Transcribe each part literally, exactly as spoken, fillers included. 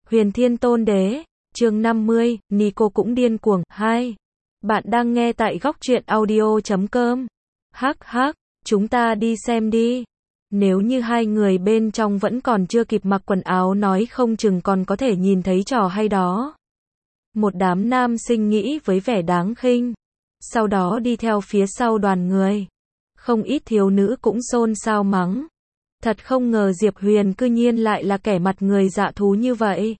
Huyền Thiên Tôn Đế, chương năm mươi, Nico cũng điên cuồng, hai. Bạn đang nghe tại góc truyện audio chấm com. Hắc hắc, chúng ta đi xem đi. Nếu như hai người bên trong vẫn còn chưa kịp mặc quần áo nói không chừng còn có thể nhìn thấy trò hay đó. Một đám nam sinh nghĩ với vẻ đáng khinh. Sau đó đi theo phía sau đoàn người. Không ít thiếu nữ cũng xôn xao mắng. Thật không ngờ Diệp Huyền cư nhiên lại là kẻ mặt người dạ thú như vậy.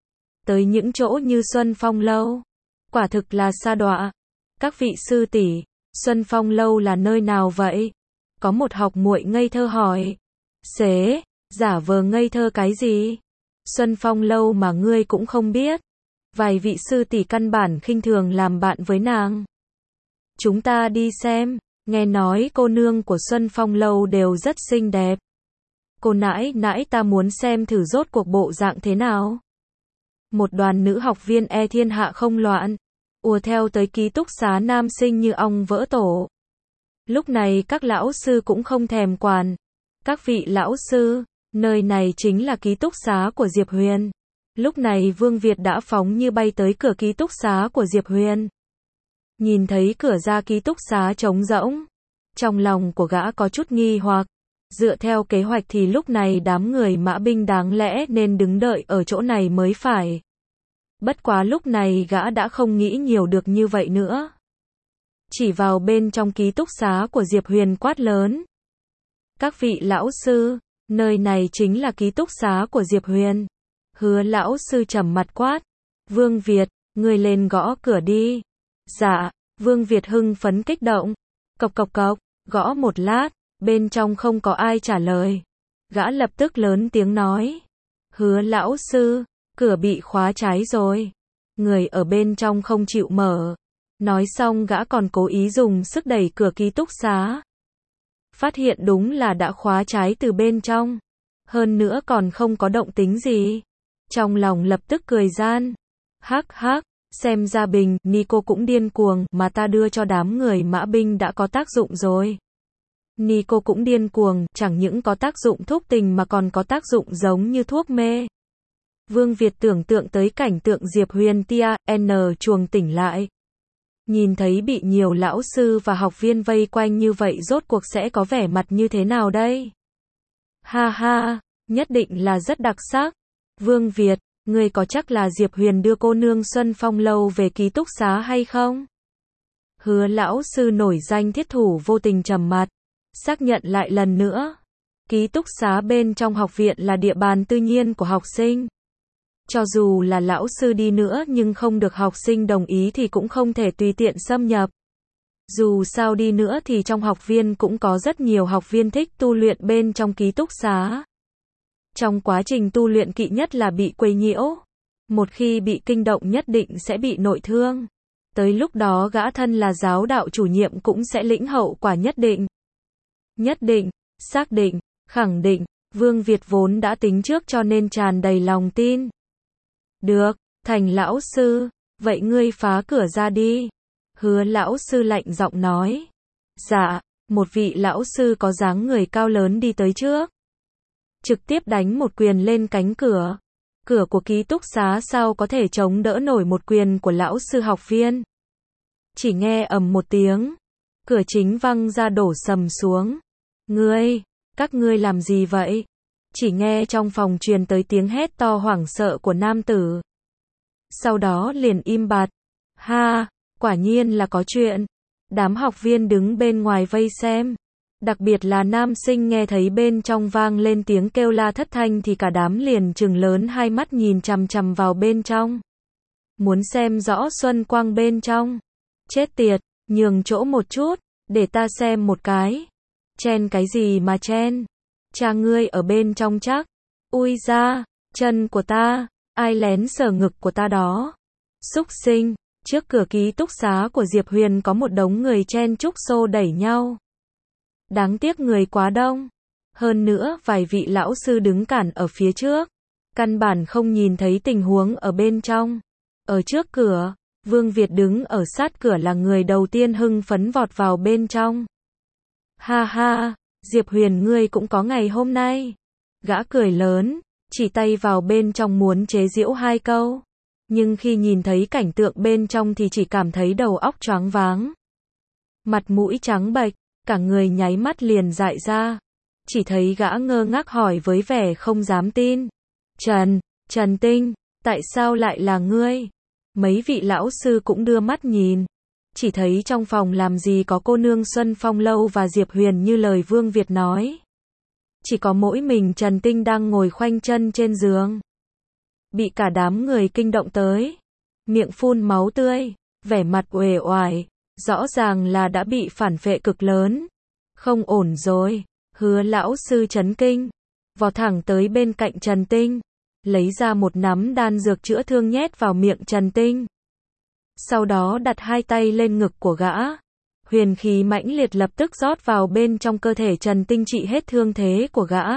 Tới những chỗ như Xuân Phong Lâu. Quả thực là sa đọa. Các vị sư tỷ, Xuân Phong Lâu là nơi nào vậy? Có một học muội ngây thơ hỏi. Xế, giả vờ ngây thơ cái gì? Xuân Phong Lâu mà ngươi cũng không biết. Vài vị sư tỷ căn bản khinh thường làm bạn với nàng. Chúng ta đi xem, nghe nói cô nương của Xuân Phong Lâu đều rất xinh đẹp. Cô nãi nãi ta muốn xem thử rốt cuộc bộ dạng thế nào. Một đoàn nữ học viên e thiên hạ không loạn, ùa theo tới ký túc xá nam sinh như ong vỡ tổ. Lúc này các lão sư cũng không thèm quản. Các vị lão sư, nơi này chính là ký túc xá của Diệp Huyền. Lúc này Vương Việt đã phóng như bay tới cửa ký túc xá của Diệp Huyền. Nhìn thấy cửa ra ký túc xá trống rỗng, trong lòng của gã có chút nghi hoặc. Dựa theo kế hoạch thì lúc này đám người mã binh đáng lẽ nên đứng đợi ở chỗ này mới phải. Bất quá lúc này gã đã không nghĩ nhiều được như vậy nữa. Chỉ vào bên trong ký túc xá của Diệp Huyền quát lớn. Các vị lão sư, nơi này chính là ký túc xá của Diệp Huyền. Hứa lão sư trầm mặt quát. Vương Việt, ngươi lên gõ cửa đi. Dạ, Vương Việt hưng phấn kích động. Cộc cộc cộc, gõ một lát. Bên trong không có ai trả lời. Gã lập tức lớn tiếng nói. Hứa lão sư, cửa bị khóa trái rồi. Người ở bên trong không chịu mở. Nói xong gã còn cố ý dùng sức đẩy cửa ký túc xá. Phát hiện đúng là đã khóa trái từ bên trong. Hơn nữa còn không có động tính gì. Trong lòng lập tức cười gian. Hắc hắc, xem ra bình, Nico cũng điên cuồng, mà ta đưa cho đám người mã binh đã có tác dụng rồi. Nico cũng điên cuồng, chẳng những có tác dụng thúc tình mà còn có tác dụng giống như thuốc mê. Vương Việt tưởng tượng tới cảnh tượng Diệp Huyền tia, N chuồng tỉnh lại. Nhìn thấy bị nhiều lão sư và học viên vây quanh như vậy rốt cuộc sẽ có vẻ mặt như thế nào đây? Ha ha, nhất định là rất đặc sắc. Vương Việt, ngươi có chắc là Diệp Huyền đưa cô nương Xuân Phong Lâu về ký túc xá hay không? Hứa lão sư nổi danh thiết thủ vô tình trầm mặt. Xác nhận lại lần nữa. Ký túc xá bên trong học viện là địa bàn tư nhiên của học sinh. Cho dù là lão sư đi nữa nhưng không được học sinh đồng ý thì cũng không thể tùy tiện xâm nhập. Dù sao đi nữa thì trong học viên cũng có rất nhiều học viên thích tu luyện bên trong ký túc xá. Trong quá trình tu luyện kỵ nhất là bị quấy nhiễu. Một khi bị kinh động nhất định sẽ bị nội thương. Tới lúc đó gã thân là giáo đạo chủ nhiệm cũng sẽ lĩnh hậu quả nhất định. Nhất định, xác định, khẳng định, Vương Việt vốn đã tính trước cho nên tràn đầy lòng tin. Được, thành lão sư, vậy ngươi phá cửa ra đi. Hứa lão sư lạnh giọng nói. Dạ, một vị lão sư có dáng người cao lớn đi tới trước. Trực tiếp đánh một quyền lên cánh cửa. Cửa của ký túc xá sao có thể chống đỡ nổi một quyền của lão sư học viên. Chỉ nghe ầm một tiếng. Cửa chính văng ra đổ sầm xuống. Ngươi, các ngươi làm gì vậy? Chỉ nghe trong phòng truyền tới tiếng hét to hoảng sợ của nam tử. Sau đó liền im bặt. Ha, quả nhiên là có chuyện. Đám học viên đứng bên ngoài vây xem. Đặc biệt là nam sinh nghe thấy bên trong vang lên tiếng kêu la thất thanh thì cả đám liền trừng lớn hai mắt nhìn chằm chằm vào bên trong. Muốn xem rõ xuân quang bên trong. Chết tiệt, nhường chỗ một chút, để ta xem một cái. Chen cái gì mà chen? Cha ngươi ở bên trong chắc. Ui da, chân của ta, ai lén sờ ngực của ta đó? Xúc sinh, trước cửa ký túc xá của Diệp Huyền có một đống người chen chúc xô đẩy nhau. Đáng tiếc người quá đông. Hơn nữa vài vị lão sư đứng cản ở phía trước. Căn bản không nhìn thấy tình huống ở bên trong. Ở trước cửa, Vương Việt đứng ở sát cửa là người đầu tiên hưng phấn vọt vào bên trong. Ha ha, Diệp Huyền ngươi cũng có ngày hôm nay. Gã cười lớn, chỉ tay vào bên trong muốn chế giễu hai câu. Nhưng khi nhìn thấy cảnh tượng bên trong thì chỉ cảm thấy đầu óc choáng váng. Mặt mũi trắng bệch, cả người nháy mắt liền dại ra. Chỉ thấy gã ngơ ngác hỏi với vẻ không dám tin. Trần, Trần Tinh, tại sao lại là ngươi? Mấy vị lão sư cũng đưa mắt nhìn. Chỉ thấy trong phòng làm gì có cô nương Xuân Phong Lâu và Diệp Huyền như lời Vương Việt nói. Chỉ có mỗi mình Trần Tinh đang ngồi khoanh chân trên giường. Bị cả đám người kinh động tới. Miệng phun máu tươi, vẻ mặt uể oải, rõ ràng là đã bị phản vệ cực lớn. Không ổn rồi, Hứa lão sư chấn kinh. Vò thẳng tới bên cạnh Trần Tinh. Lấy ra một nắm đan dược chữa thương nhét vào miệng Trần Tinh. Sau đó đặt hai tay lên ngực của gã. Huyền khí mãnh liệt lập tức rót vào bên trong cơ thể Trần Tinh trị hết thương thế của gã.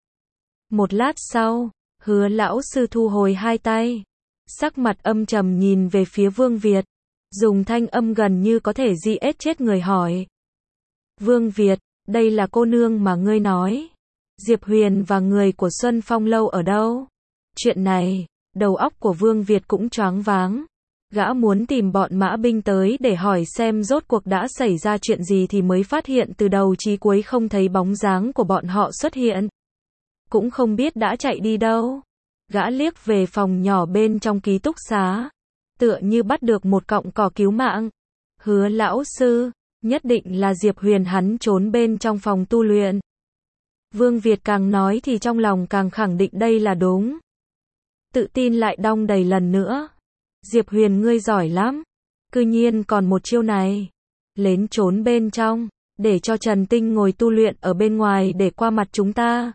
Một lát sau, Hứa lão sư thu hồi hai tay. Sắc mặt âm trầm nhìn về phía Vương Việt. Dùng thanh âm gần như có thể di ết chết người hỏi. Vương Việt, đây là cô nương mà ngươi nói. Diệp Huyền và người của Xuân Phong Lâu ở đâu? Chuyện này, đầu óc của Vương Việt cũng choáng váng. Gã muốn tìm bọn mã binh tới để hỏi xem rốt cuộc đã xảy ra chuyện gì thì mới phát hiện từ đầu chí cuối không thấy bóng dáng của bọn họ xuất hiện. Cũng không biết đã chạy đi đâu. Gã liếc về phòng nhỏ bên trong ký túc xá. Tựa như bắt được một cọng cỏ cứu mạng. Hứa lão sư, nhất định là Diệp Huyền hắn trốn bên trong phòng tu luyện. Vương Việt càng nói thì trong lòng càng khẳng định đây là đúng. Tự tin lại đong đầy lần nữa. Diệp Huyền ngươi giỏi lắm. Cư nhiên còn một chiêu này. Lén trốn bên trong, để cho Trần Tinh ngồi tu luyện ở bên ngoài để qua mặt chúng ta.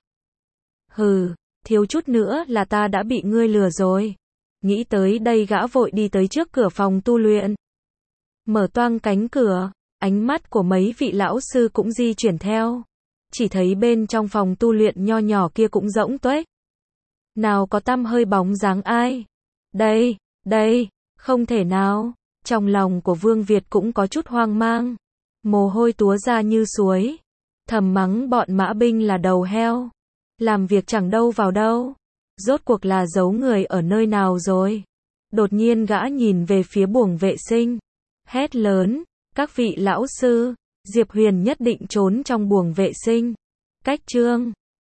Hừ, thiếu chút nữa là ta đã bị ngươi lừa rồi. Nghĩ tới đây gã vội đi tới trước cửa phòng tu luyện. Mở toang cánh cửa, ánh mắt của mấy vị lão sư cũng di chuyển theo. Chỉ thấy bên trong phòng tu luyện nho nhỏ kia cũng rỗng tuếch. Nào có tăm hơi bóng dáng ai? Đây, đây, không thể nào. Trong lòng của Vương Việt cũng có chút hoang mang. Mồ hôi túa ra như suối. Thầm mắng bọn mã binh là đầu heo. Làm việc chẳng đâu vào đâu. Rốt cuộc là giấu người ở nơi nào rồi? Đột nhiên gã nhìn về phía buồng vệ sinh. Hét lớn, các vị lão sư, Diệp Huyền nhất định trốn trong buồng vệ sinh. Cách chương